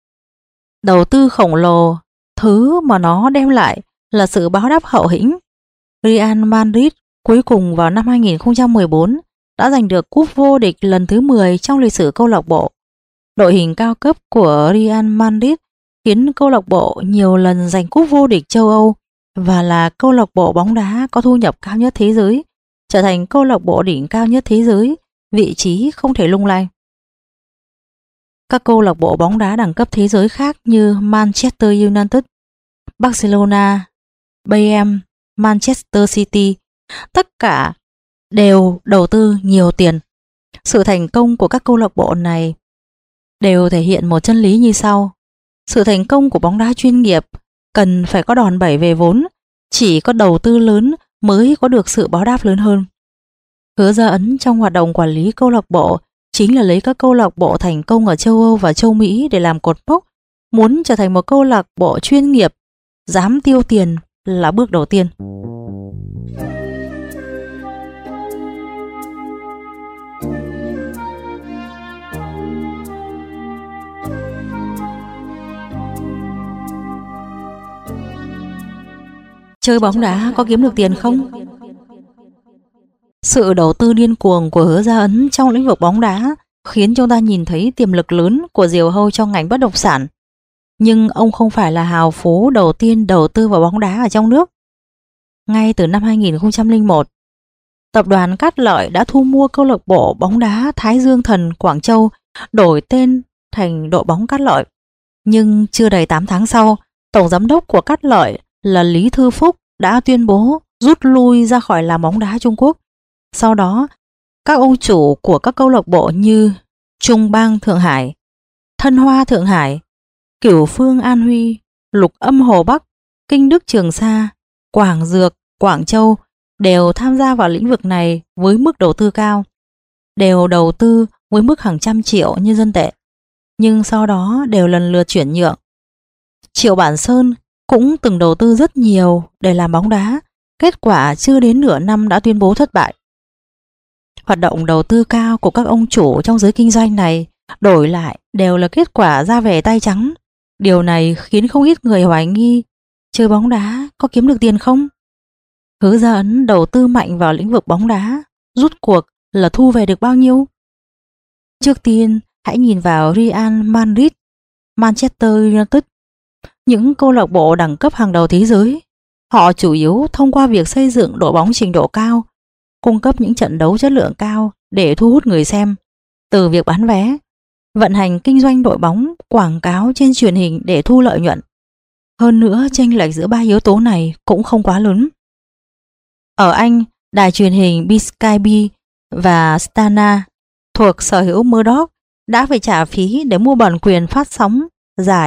Đầu tư khổng lồ, thứ mà nó đem lại là sự báo đáp hậu hĩnh. Real Madrid cuối cùng vào năm 2014 đã giành được cúp vô địch lần thứ 10 trong lịch sử câu lạc bộ. Đội hình cao cấp của Real Madrid khiến câu lạc bộ nhiều lần giành cúp vô địch châu Âu và là câu lạc bộ bóng đá có thu nhập cao nhất thế giới, trở thành câu lạc bộ đỉnh cao nhất thế giới, vị trí không thể lung lay. Các câu lạc bộ bóng đá đẳng cấp thế giới khác như Manchester United, Barcelona, Bayern, Manchester City, tất cả đều đầu tư nhiều tiền. Sự thành công của các câu lạc bộ này đều thể hiện một chân lý như sau. Sự thành công của bóng đá chuyên nghiệp cần phải có đòn bẩy về vốn, chỉ có đầu tư lớn mới có được sự báo đáp lớn hơn. Hứa Gia Ấn trong hoạt động quản lý câu lạc bộ chính là lấy các câu lạc bộ thành công ở châu Âu và châu Mỹ để làm cột mốc. Muốn trở thành một câu lạc bộ chuyên nghiệp, dám tiêu tiền là bước đầu tiên. Chơi bóng đá có kiếm được tiền không? Sự đầu tư điên cuồng của Hứa Gia Ấn trong lĩnh vực bóng đá khiến chúng ta nhìn thấy tiềm lực lớn của Diều Hâu trong ngành bất động sản. Nhưng ông không phải là hào phú đầu tiên đầu tư vào bóng đá ở trong nước. Ngay từ năm 2001, tập đoàn Cát Lợi đã thu mua câu lạc bộ bóng đá Thái Dương Thần Quảng Châu, đổi tên thành đội bóng Cát Lợi. Nhưng chưa đầy 8 tháng sau, tổng giám đốc của Cát Lợi là Lý Thư Phúc đã tuyên bố rút lui ra khỏi làng bóng đá Trung Quốc. Sau đó, các ông chủ của các câu lạc bộ như Trung Bang Thượng Hải, Thân Hoa Thượng Hải, Cửu Phương An Huy, Lục Âm Hồ Bắc, Kinh Đức Trường Sa, Quảng Dược, Quảng Châu đều tham gia vào lĩnh vực này với mức đầu tư cao, đều đầu tư với mức hàng trăm triệu nhân dân tệ, nhưng sau đó đều lần lượt chuyển nhượng. Triệu Bản Sơn cũng từng đầu tư rất nhiều để làm bóng đá, kết quả chưa đến nửa năm đã tuyên bố thất bại. Hoạt động đầu tư cao của các ông chủ trong giới kinh doanh này đổi lại đều là kết quả ra về tay trắng. Điều này khiến không ít người hoài nghi chơi bóng đá có kiếm được tiền không? Hứa Gia Ấn đầu tư mạnh vào lĩnh vực bóng đá, rút cuộc là thu về được bao nhiêu? Trước tiên, hãy nhìn vào Real Madrid, Manchester United, những câu lạc bộ đẳng cấp hàng đầu thế giới. Họ chủ yếu thông qua việc xây dựng đội bóng trình độ cao, cung cấp những trận đấu chất lượng cao để thu hút người xem, từ việc bán vé, vận hành kinh doanh đội bóng, quảng cáo trên truyền hình để thu lợi nhuận. Hơn nữa, chênh lệch giữa ba yếu tố này cũng không quá lớn. Ở Anh, đài truyền hình BSkyB và Stana thuộc sở hữu Murdoch đã phải trả phí để mua bản quyền phát sóng giải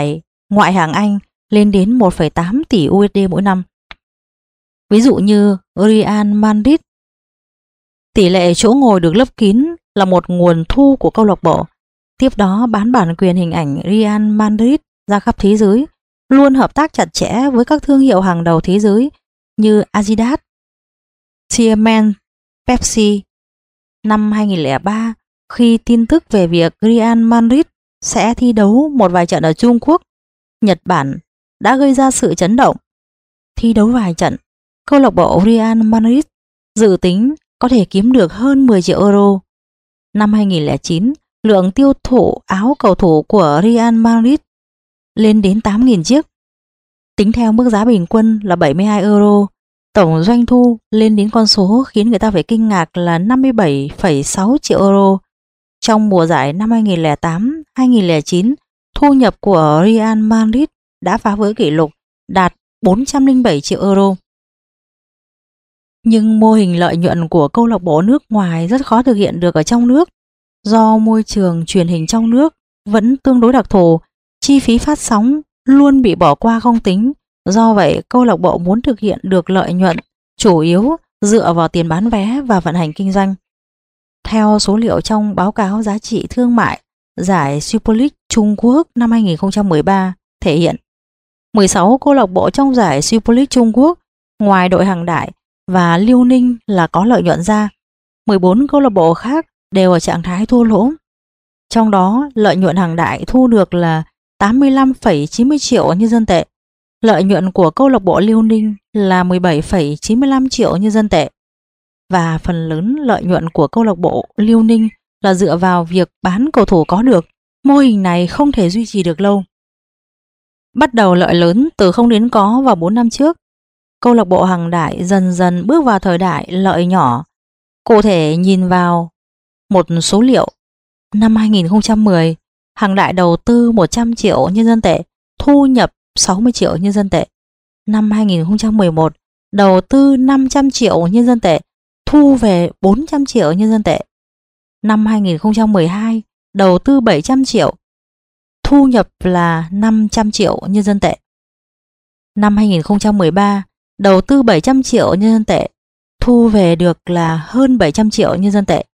ngoại hạng Anh lên đến 1,8 tỷ USD mỗi năm. Ví dụ như Real Madrid, tỷ lệ chỗ ngồi được lấp kín là một nguồn thu của câu lạc bộ. Tiếp đó bán bản quyền hình ảnh Real Madrid ra khắp thế giới, luôn hợp tác chặt chẽ với các thương hiệu hàng đầu thế giới như Adidas, Siemens, Pepsi. Năm 2003, khi tin tức về việc Real Madrid sẽ thi đấu một vài trận ở Trung Quốc, Nhật Bản đã gây ra sự chấn động. Thi đấu vài trận, câu lạc bộ Real Madrid dự tính có thể kiếm được hơn 10 triệu euro. Năm 2009, lượng tiêu thụ áo cầu thủ của Real Madrid lên đến 8.000 chiếc. Tính theo mức giá bình quân là 72 euro, tổng doanh thu lên đến con số khiến người ta phải kinh ngạc là 57,6 triệu euro. Trong mùa giải năm 2008-2009, thu nhập của Real Madrid đã phá vỡ kỷ lục đạt 407 triệu euro. Nhưng mô hình lợi nhuận của câu lạc bộ nước ngoài rất khó thực hiện được ở trong nước. Do môi trường truyền hình trong nước vẫn tương đối đặc thù, chi phí phát sóng luôn bị bỏ qua không tính. Do vậy, câu lạc bộ muốn thực hiện được lợi nhuận chủ yếu dựa vào tiền bán vé và vận hành kinh doanh. Theo số liệu trong báo cáo giá trị thương mại giải Super League Trung Quốc năm 2013 thể hiện 16 câu lạc bộ trong giải Super League Trung Quốc ngoài đội Hàng Đại và Liêu Ninh là có lợi nhuận ra, 14 câu lạc bộ khác đều ở trạng thái thua lỗ. Trong đó, lợi nhuận Hàng Đại thu được là 85,90 triệu nhân dân tệ. Lợi nhuận của câu lạc bộ Liêu Ninh là 17,95 triệu nhân dân tệ. Và phần lớn lợi nhuận của câu lạc bộ Liêu Ninh là dựa vào việc bán cầu thủ có được. Mô hình này không thể duy trì được lâu. Bắt đầu lợi lớn từ không đến có vào 4 năm trước, câu lạc bộ Hàng Đại dần dần bước vào thời đại lợi nhỏ. Cụ thể nhìn vào một số liệu, năm 2010, Hàng Đại đầu tư 100 triệu nhân dân tệ, thu nhập 60 triệu nhân dân tệ. Năm 2011, đầu tư 500 triệu nhân dân tệ, thu về 400 triệu nhân dân tệ. Năm 2012, đầu tư 700 triệu, thu nhập là 500 triệu nhân dân tệ. Năm 2013, đầu tư 700 triệu nhân dân tệ, thu về được là hơn 700 triệu nhân dân tệ.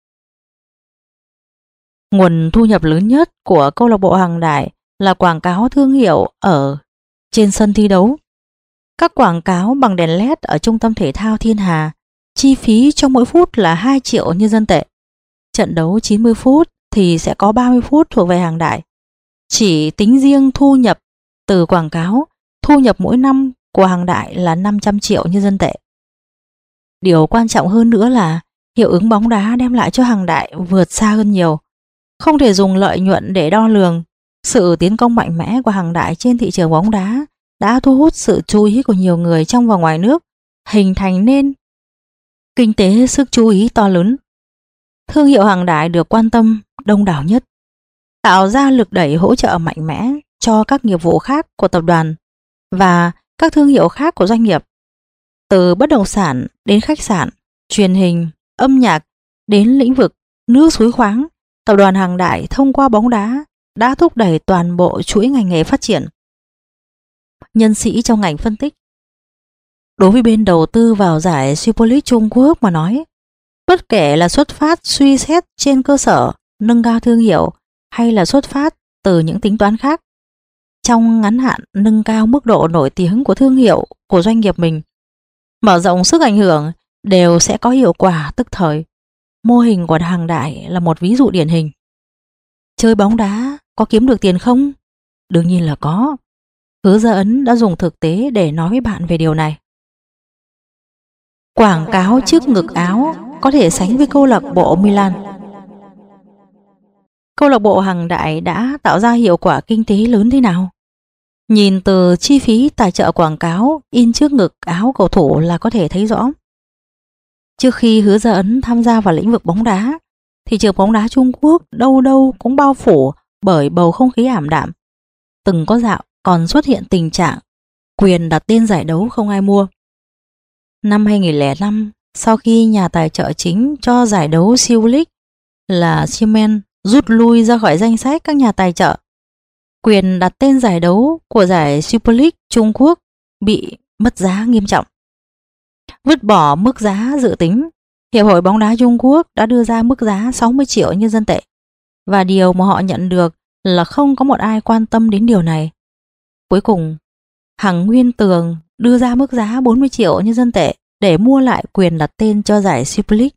Nguồn thu nhập lớn nhất của câu lạc bộ Hàng Đại là quảng cáo thương hiệu ở trên sân thi đấu. Các quảng cáo bằng đèn LED ở trung tâm thể thao Thiên Hà, chi phí cho mỗi phút là 2 triệu nhân dân tệ. Trận đấu 90 phút thì sẽ có 30 phút thuộc về Hàng Đại. Chỉ tính riêng thu nhập từ quảng cáo, thu nhập mỗi năm của Hàng Đại là 500 triệu nhân dân tệ. Điều quan trọng hơn nữa là hiệu ứng bóng đá đem lại cho Hàng Đại vượt xa hơn nhiều. Không thể dùng lợi nhuận để đo lường. Sự tiến công mạnh mẽ của Hàng Đại trên thị trường bóng đá đã thu hút sự chú ý của nhiều người trong và ngoài nước, hình thành nên kinh tế sức chú ý to lớn. Thương hiệu Hàng Đại được quan tâm đông đảo nhất, tạo ra lực đẩy hỗ trợ mạnh mẽ cho các nghiệp vụ khác của tập đoàn và các thương hiệu khác của doanh nghiệp. Từ bất động sản đến khách sạn, truyền hình, âm nhạc đến lĩnh vực nước suối khoáng, tập đoàn Hàng Đại thông qua bóng đá đã thúc đẩy toàn bộ chuỗi ngành nghề phát triển. Nhân sĩ trong ngành phân tích, đối với bên đầu tư vào giải Super League Trung Quốc mà nói, bất kể là xuất phát suy xét trên cơ sở nâng cao thương hiệu hay là xuất phát từ những tính toán khác, trong ngắn hạn nâng cao mức độ nổi tiếng của thương hiệu của doanh nghiệp mình, mở rộng sức ảnh hưởng đều sẽ có hiệu quả tức thời. Mô hình của Hàng Đại là một ví dụ điển hình. Chơi bóng đá có kiếm được tiền không? Đương nhiên là có. Hứa Gia Ấn đã dùng thực tế để nói với bạn về điều này. Quảng cáo trước ngực áo có thể sánh với câu lạc bộ Milan. Câu lạc bộ Hàng Đại đã tạo ra hiệu quả kinh tế lớn thế nào? Nhìn từ chi phí tài trợ quảng cáo in trước ngực áo cầu thủ là có thể thấy rõ. Trước khi Hứa Gia Ấn tham gia vào lĩnh vực bóng đá, thị trường bóng đá Trung Quốc đâu đâu cũng bao phủ bởi bầu không khí ảm đạm. Từng có dạo còn xuất hiện tình trạng quyền đặt tên giải đấu không ai mua. Năm 2005, sau khi nhà tài trợ chính cho giải đấu Super League là Siemens rút lui ra khỏi danh sách các nhà tài trợ, Quyền đặt tên giải đấu của giải Super League Trung Quốc bị mất giá nghiêm trọng. Vứt bỏ mức giá dự tính, Hiệp hội bóng đá Trung Quốc đã đưa ra mức giá 60 triệu nhân dân tệ, và điều mà họ nhận được là không có một ai quan tâm đến điều này. Cuối cùng, Hằng Nguyên Tường đưa ra mức giá 40 triệu nhân dân tệ để mua lại quyền đặt tên cho giải Super League.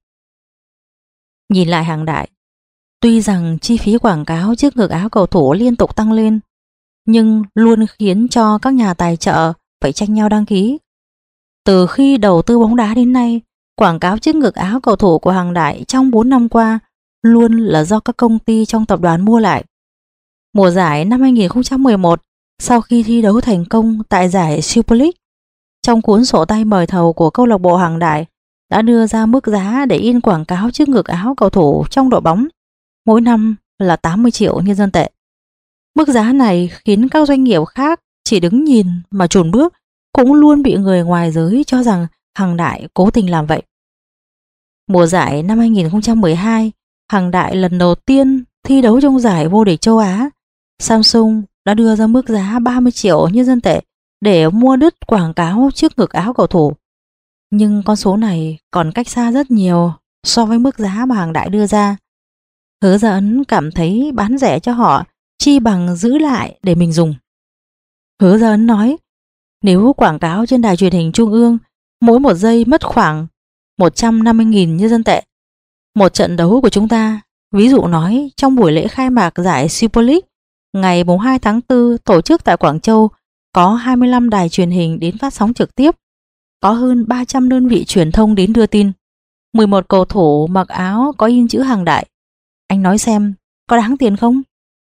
Nhìn lại Hằng Đại, tuy rằng chi phí quảng cáo trước ngực áo cầu thủ liên tục tăng lên, nhưng luôn khiến cho các nhà tài trợ phải tranh nhau đăng ký. Từ khi đầu tư bóng đá đến nay, quảng cáo trước ngực áo cầu thủ của Hằng Đại trong 4 năm qua luôn là do các công ty trong tập đoàn mua lại. Mùa giải năm 2011, sau khi thi đấu thành công tại giải Super League, trong cuốn sổ tay mời thầu của câu lạc bộ Hằng Đại đã đưa ra mức giá để in quảng cáo trước ngực áo cầu thủ trong đội bóng, mỗi năm là 80 triệu nhân dân tệ. Mức giá này khiến các doanh nghiệp khác chỉ đứng nhìn mà chùn bước, cũng luôn bị người ngoài giới cho rằng Hằng Đại cố tình làm vậy. Mùa giải năm 2012, Hằng Đại lần đầu tiên thi đấu trong giải vô địch châu Á, Samsung đã đưa ra mức giá 30 triệu nhân dân tệ để mua đứt quảng cáo trước ngực áo cầu thủ. Nhưng con số này còn cách xa rất nhiều so với mức giá mà Hằng Đại đưa ra. Hứa Gia Ấn cảm thấy bán rẻ cho họ chi bằng giữ lại để mình dùng. Hứa Gia Ấn nói, nếu quảng cáo trên đài truyền hình trung ương mỗi một giây mất khoảng 150.000 nhân dân tệ, một trận đấu của chúng ta, ví dụ nói trong buổi lễ khai mạc giải Super League ngày 2 tháng 4 tổ chức tại Quảng Châu, có 25 đài truyền hình đến phát sóng trực tiếp, có hơn 300 đơn vị truyền thông đến đưa tin, 11 cầu thủ mặc áo có in chữ Hằng Đại. Anh nói xem, có đáng tiền không?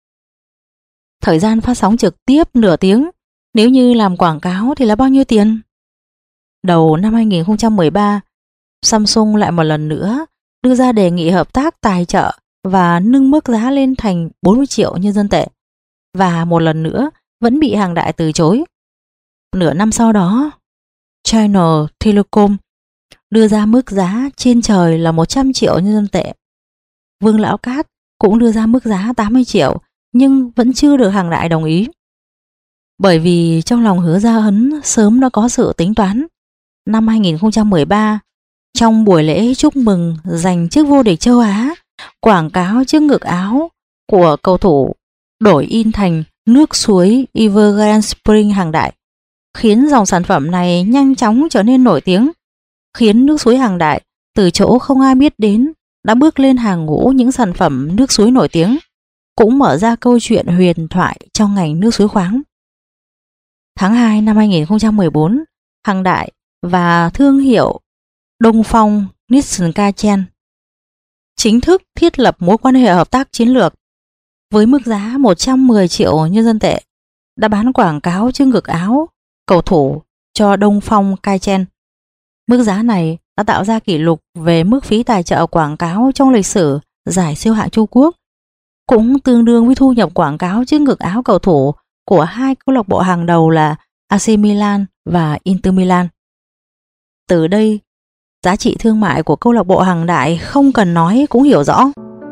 Thời gian phát sóng trực tiếp nửa tiếng, nếu như làm quảng cáo thì là bao nhiêu tiền? Đầu năm 2013, Samsung lại một lần nữa đưa ra đề nghị hợp tác tài trợ và nâng mức giá lên thành 40 triệu nhân dân tệ. Và một lần nữa vẫn bị Hằng Đại từ chối. Nửa năm sau đó, China Telecom đưa ra mức giá trên trời là 100 triệu nhân dân tệ. Vương Lão Cát cũng đưa ra mức giá 80 triệu nhưng vẫn chưa được Hằng Đại đồng ý. Bởi vì trong lòng Hứa Gia Ấn sớm đã có sự tính toán. Năm 2013, trong buổi lễ chúc mừng giành chức vô địch châu Á, quảng cáo trước ngực áo của cầu thủ đổi in thành nước suối Evergrande Spring Hằng Đại, khiến dòng sản phẩm này nhanh chóng trở nên nổi tiếng, khiến nước suối Hằng Đại từ chỗ không ai biết đến đã bước lên hàng ngũ những sản phẩm nước suối nổi tiếng, cũng mở ra câu chuyện huyền thoại trong ngành nước suối khoáng. Tháng 2 năm 2014, Hằng Đại và thương hiệu Đông Phong Nissankachen chính thức thiết lập mối quan hệ hợp tác chiến lược. Với mức giá 110 triệu nhân dân tệ, đã bán quảng cáo trên ngực áo cầu thủ cho Đông Phong Kachen. Mức giá này đã tạo ra kỷ lục về mức phí tài trợ quảng cáo trong lịch sử giải siêu hạng Trung Quốc, cũng tương đương với thu nhập quảng cáo trên ngực áo cầu thủ của hai câu lạc bộ hàng đầu là AC Milan và Inter Milan. Từ đây, giá trị thương mại của câu lạc bộ Hằng Đại không cần nói cũng hiểu rõ.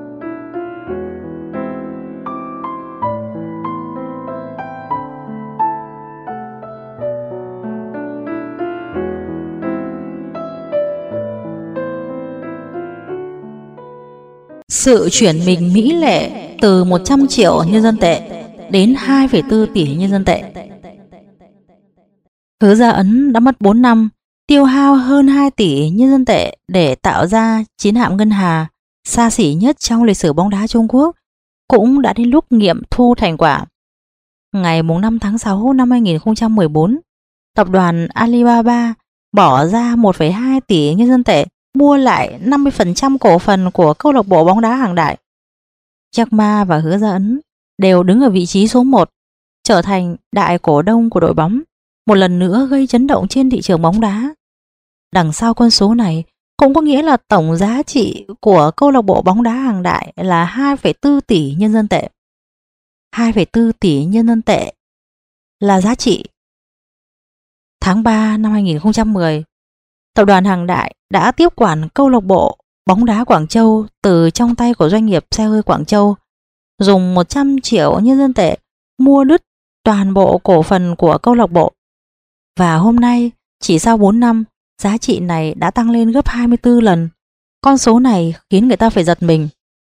Sự chuyển mình mỹ lệ từ 100 triệu nhân dân tệ đến 2,4 tỷ nhân dân tệ. Hứa Gia Ấn đã mất 4 năm, tiêu hao hơn 2 tỷ nhân dân tệ để tạo ra chiến hạm Ngân Hà xa xỉ nhất trong lịch sử bóng đá Trung Quốc, cũng đã đến lúc nghiệm thu thành quả. Ngày 5 tháng 6 năm 2014, tập đoàn Alibaba bỏ ra 1,2 tỷ nhân dân tệ mua lại 50% cổ phần của câu lạc bộ bóng đá Hằng Đại. Jack Ma và Hứa Gia Ấn đều đứng ở vị trí số 1, trở thành đại cổ đông của đội bóng, một lần nữa gây chấn động trên thị trường bóng đá. Đằng sau con số này cũng có nghĩa là tổng giá trị của câu lạc bộ bóng đá Hằng Đại là 2,4 tỷ nhân dân tệ. 2,4 tỷ nhân dân tệ là giá trị. Tháng 3 năm 2010, tập đoàn Hằng Đại đã tiếp quản câu lạc bộ bóng đá Quảng Châu từ trong tay của doanh nghiệp xe hơi Quảng Châu, dùng 100 triệu nhân dân tệ mua đứt toàn bộ cổ phần của câu lạc bộ. Và hôm nay, chỉ sau 4 năm, giá trị này đã tăng lên gấp 24 lần. Con số này khiến người ta phải giật mình.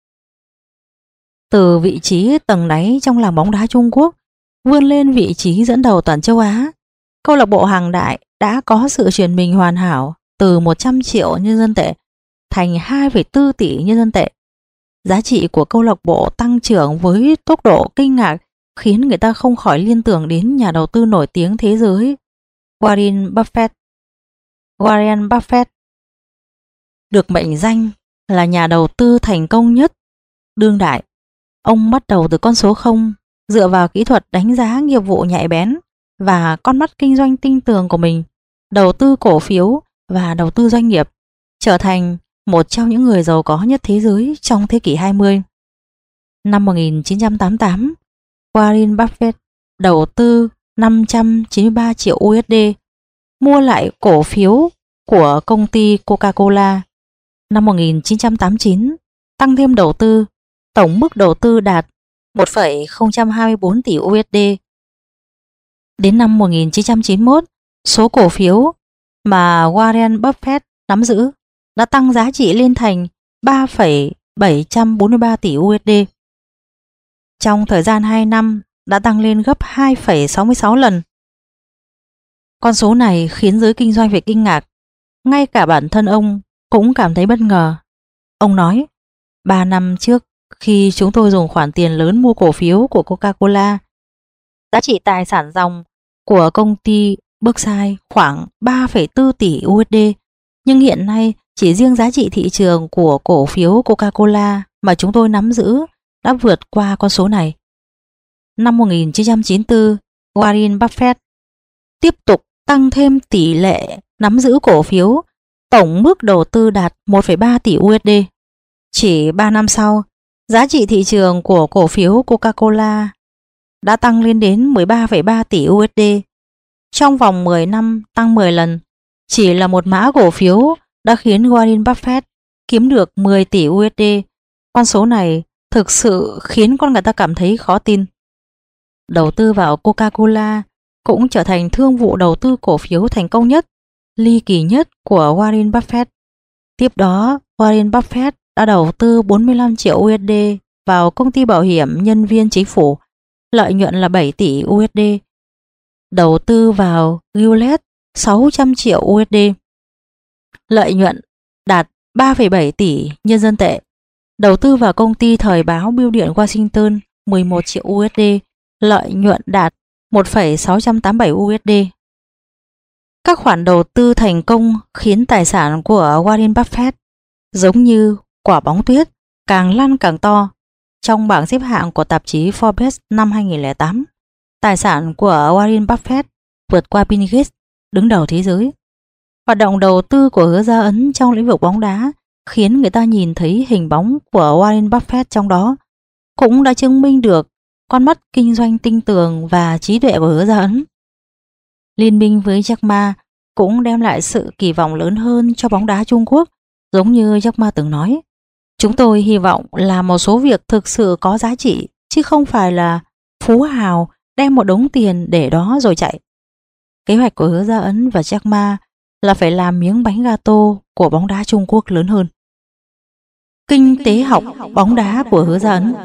Từ vị trí tầng đáy trong làng bóng đá Trung Quốc vươn lên vị trí dẫn đầu toàn châu Á, câu lạc bộ Hàng Đại đã có sự chuyển mình hoàn hảo từ 100 triệu nhân dân tệ thành 2,4 tỷ nhân dân tệ. Giá trị của câu lạc bộ tăng trưởng với tốc độ kinh ngạc khiến người ta không khỏi liên tưởng đến nhà đầu tư nổi tiếng thế giới Warren Buffett. Warren Buffett được mệnh danh là nhà đầu tư thành công nhất đương đại. Ông bắt đầu từ con số 0, dựa vào kỹ thuật đánh giá nghiệp vụ nhạy bén và con mắt kinh doanh tinh tường của mình, đầu tư cổ phiếu và đầu tư doanh nghiệp, trở thành một trong những người giàu có nhất thế giới trong thế kỷ 20. Năm 1988, Warren Buffett đầu tư 593 triệu USD mua lại cổ phiếu của công ty Coca-Cola. Năm 1989, tăng thêm đầu tư, tổng mức đầu tư đạt 1,024 tỷ USD. Đến năm 1991, số cổ phiếu mà Warren Buffett nắm giữ đã tăng giá trị lên thành 3,743 tỷ USD. Trong thời gian 2 năm đã tăng lên gấp 2,66 lần. Con số này khiến giới kinh doanh phải kinh ngạc. Ngay cả bản thân ông cũng cảm thấy bất ngờ. Ông nói, 3 năm trước khi chúng tôi dùng khoản tiền lớn mua cổ phiếu của Coca-Cola, giá trị tài sản ròng của công ty Berkshire khoảng 3,4 tỷ USD, nhưng hiện nay chỉ riêng giá trị thị trường của cổ phiếu Coca-Cola mà chúng tôi nắm giữ đã vượt qua con số này. Năm 1994, Warren Buffett tiếp tục tăng thêm tỷ lệ nắm giữ cổ phiếu, tổng mức đầu tư đạt 1,3 tỷ USD. Chỉ 3 năm sau, giá trị thị trường của cổ phiếu Coca-Cola đã tăng lên đến 13,3 tỷ USD. Trong vòng 10 năm tăng 10 lần, chỉ là một mã cổ phiếu đã khiến Warren Buffett kiếm được 10 tỷ USD. Con số này thực sự khiến con người ta cảm thấy khó tin. Đầu tư vào Coca-Cola cũng trở thành thương vụ đầu tư cổ phiếu thành công nhất, ly kỳ nhất của Warren Buffett. Tiếp đó, Warren Buffett đã đầu tư 45 triệu USD vào công ty bảo hiểm nhân viên chính phủ, lợi nhuận là 7 tỷ USD. Đầu tư vào Gillette 600 triệu USD, lợi nhuận đạt 3,7 tỷ nhân dân tệ. Đầu tư vào công ty thời báo bưu điện Washington 11 triệu USD, lợi nhuận đạt 1,687 USD. Các khoản đầu tư thành công khiến tài sản của Warren Buffett giống như quả bóng tuyết càng lăn càng to. Trong bảng xếp hạng của tạp chí Forbes năm 2008, tài sản của Warren Buffett vượt qua Bill Gates, đứng đầu thế giới. Hoạt động đầu tư của Hứa Gia Ấn trong lĩnh vực bóng đá khiến người ta nhìn thấy hình bóng của Warren Buffett trong đó, cũng đã chứng minh được con mắt kinh doanh tinh tường và trí tuệ của Hứa Gia Ấn. Liên minh với Jack Ma cũng đem lại sự kỳ vọng lớn hơn cho bóng đá Trung Quốc, giống như Jack Ma từng nói. Chúng tôi hy vọng làm một số việc thực sự có giá trị, chứ không phải là phú hào đem một đống tiền để đó rồi chạy. Kế hoạch của Hứa Gia Ấn và Jack Ma là phải làm miếng bánh gato của bóng đá Trung Quốc lớn hơn. Kinh tế học bóng đá của Hứa Gia Ấn.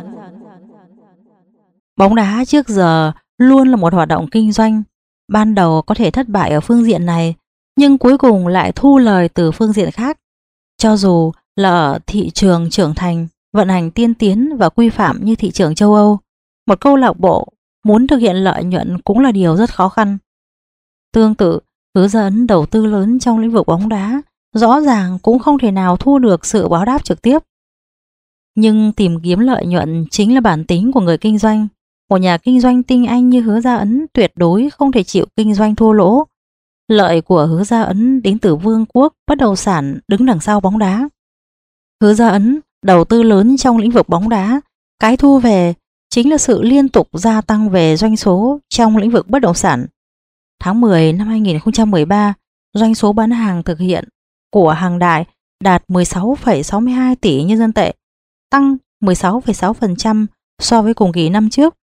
Bóng đá trước giờ luôn là một hoạt động kinh doanh, ban đầu có thể thất bại ở phương diện này, nhưng cuối cùng lại thu lời từ phương diện khác. Cho dù là ở thị trường trưởng thành, vận hành tiên tiến và quy phạm như thị trường châu Âu, một câu lạc bộ muốn thực hiện lợi nhuận cũng là điều rất khó khăn. Tương tự, Hứa Gia Ấn đầu tư lớn trong lĩnh vực bóng đá rõ ràng cũng không thể nào thu được sự báo đáp trực tiếp. Nhưng tìm kiếm lợi nhuận chính là bản tính của người kinh doanh. Một nhà kinh doanh tinh anh như Hứa Gia Ấn tuyệt đối không thể chịu kinh doanh thua lỗ. Lợi của Hứa Gia Ấn đến từ vương quốc bất động sản đứng đằng sau bóng đá. Hứa Gia Ấn đầu tư lớn trong lĩnh vực bóng đá, cái thu về chính là sự liên tục gia tăng về doanh số trong lĩnh vực bất động sản. Tháng 10 năm 2013, doanh số bán hàng thực hiện của Hàng Đại đạt 16,62 tỷ nhân dân tệ, tăng 16,6% so với cùng kỳ năm trước.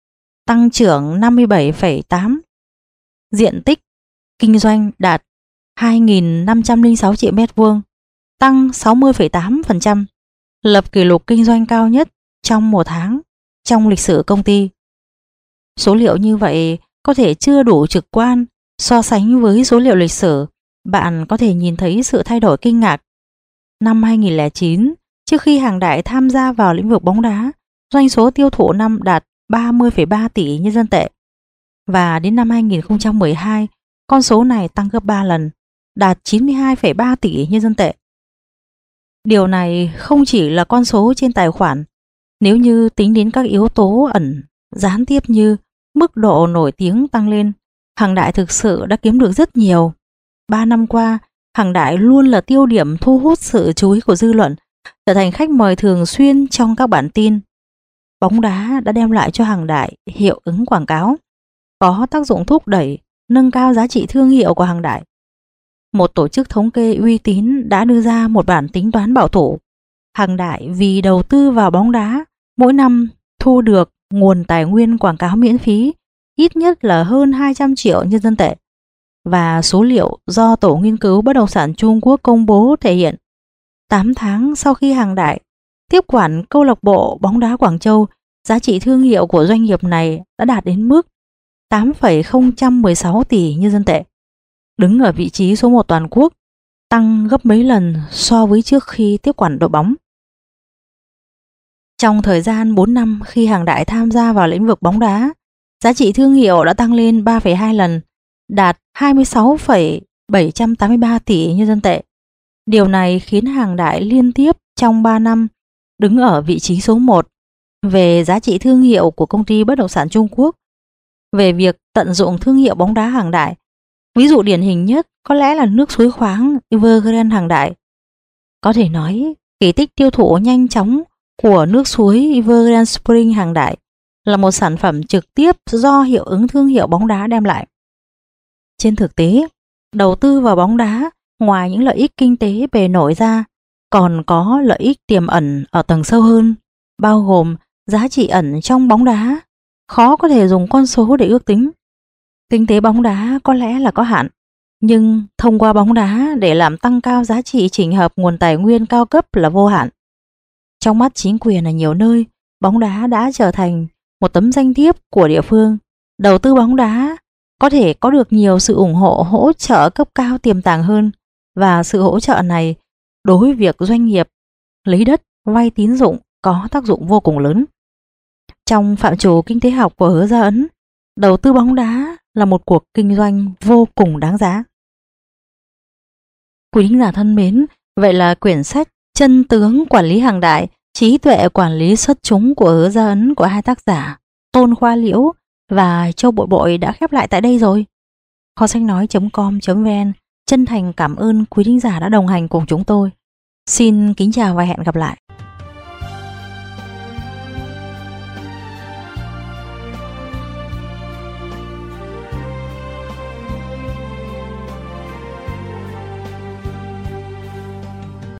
tăng trưởng 57,8. Diện tích kinh doanh đạt 2.506 triệu mét vuông, tăng 60,8%, lập kỷ lục kinh doanh cao nhất trong một tháng trong lịch sử công ty. Số liệu như vậy có thể chưa đủ trực quan, so sánh với số liệu lịch sử, bạn có thể nhìn thấy sự thay đổi kinh ngạc. Năm 2009, trước khi Hàng Đại tham gia vào lĩnh vực bóng đá, doanh số tiêu thụ năm đạt 30,3 tỷ nhân dân tệ. Và đến năm 2012, con số này tăng gấp 3 lần, đạt 92,3 tỷ nhân dân tệ. Điều này không chỉ là con số trên tài khoản, nếu như tính đến các yếu tố ẩn, gián tiếp như mức độ nổi tiếng tăng lên, Hàng Đại thực sự đã kiếm được rất nhiều. 3 năm qua, Hàng Đại luôn là tiêu điểm thu hút sự chú ý của dư luận, trở thành khách mời thường xuyên trong các bản tin. Bóng đá đã đem lại cho Hàng Đại hiệu ứng quảng cáo, có tác dụng thúc đẩy, nâng cao giá trị thương hiệu của Hàng Đại. Một tổ chức thống kê uy tín đã đưa ra một bản tính toán bảo thủ. Hàng Đại vì đầu tư vào bóng đá, mỗi năm thu được nguồn tài nguyên quảng cáo miễn phí ít nhất là hơn 200 triệu nhân dân tệ. Và số liệu do Tổ nghiên cứu bất động sản Trung Quốc công bố thể hiện 8 tháng sau khi Hàng Đại tiếp quản câu lạc bộ bóng đá Quảng Châu, giá trị thương hiệu của doanh nghiệp này đã đạt đến mức 8,016 tỷ nhân dân tệ, đứng ở vị trí số 1 toàn quốc, tăng gấp mấy lần so với trước khi tiếp quản đội bóng. Trong thời gian 4 năm khi Hàng Đại tham gia vào lĩnh vực bóng đá, giá trị thương hiệu đã tăng lên 3,2 lần, đạt 26,783 tỷ nhân dân tệ. Điều này khiến Hàng Đại liên tiếp trong 3 năm đứng ở vị trí số 1 về giá trị thương hiệu của công ty bất động sản Trung Quốc. Về việc tận dụng thương hiệu bóng đá Hàng Đại, ví dụ điển hình nhất có lẽ là nước suối khoáng Evergrande Hàng Đại. Có thể nói, kỳ tích tiêu thụ nhanh chóng của nước suối Evergrande Spring Hàng Đại là một sản phẩm trực tiếp do hiệu ứng thương hiệu bóng đá đem lại. Trên thực tế, đầu tư vào bóng đá ngoài những lợi ích kinh tế bề nổi ra, còn có lợi ích tiềm ẩn ở tầng sâu hơn, bao gồm giá trị ẩn trong bóng đá, khó có thể dùng con số để ước tính. Kinh tế bóng đá có lẽ là có hạn, nhưng thông qua bóng đá để làm tăng cao giá trị chỉnh hợp nguồn tài nguyên cao cấp là vô hạn. Trong mắt chính quyền ở nhiều nơi, bóng đá đã trở thành một tấm danh thiếp của địa phương. Đầu tư bóng đá có thể có được nhiều sự ủng hộ, hỗ trợ cấp cao tiềm tàng hơn, và sự hỗ trợ này đối với việc doanh nghiệp lấy đất, vay tín dụng có tác dụng vô cùng lớn. Trong phạm trù kinh tế học của Hứa Gia Ấn, đầu tư bóng đá là một cuộc kinh doanh vô cùng đáng giá. Quý thính giả thân mến, vậy là quyển sách Chân tướng quản lý Hàng Đại, trí tuệ quản lý xuất chúng của Hứa Gia Ấn của hai tác giả Tôn Khoa Liễu và Châu Bội Bội đã khép lại tại đây rồi. Kho sách nói.com.vn chân thành cảm ơn quý thính giả đã đồng hành cùng chúng tôi. Xin kính chào và hẹn gặp lại.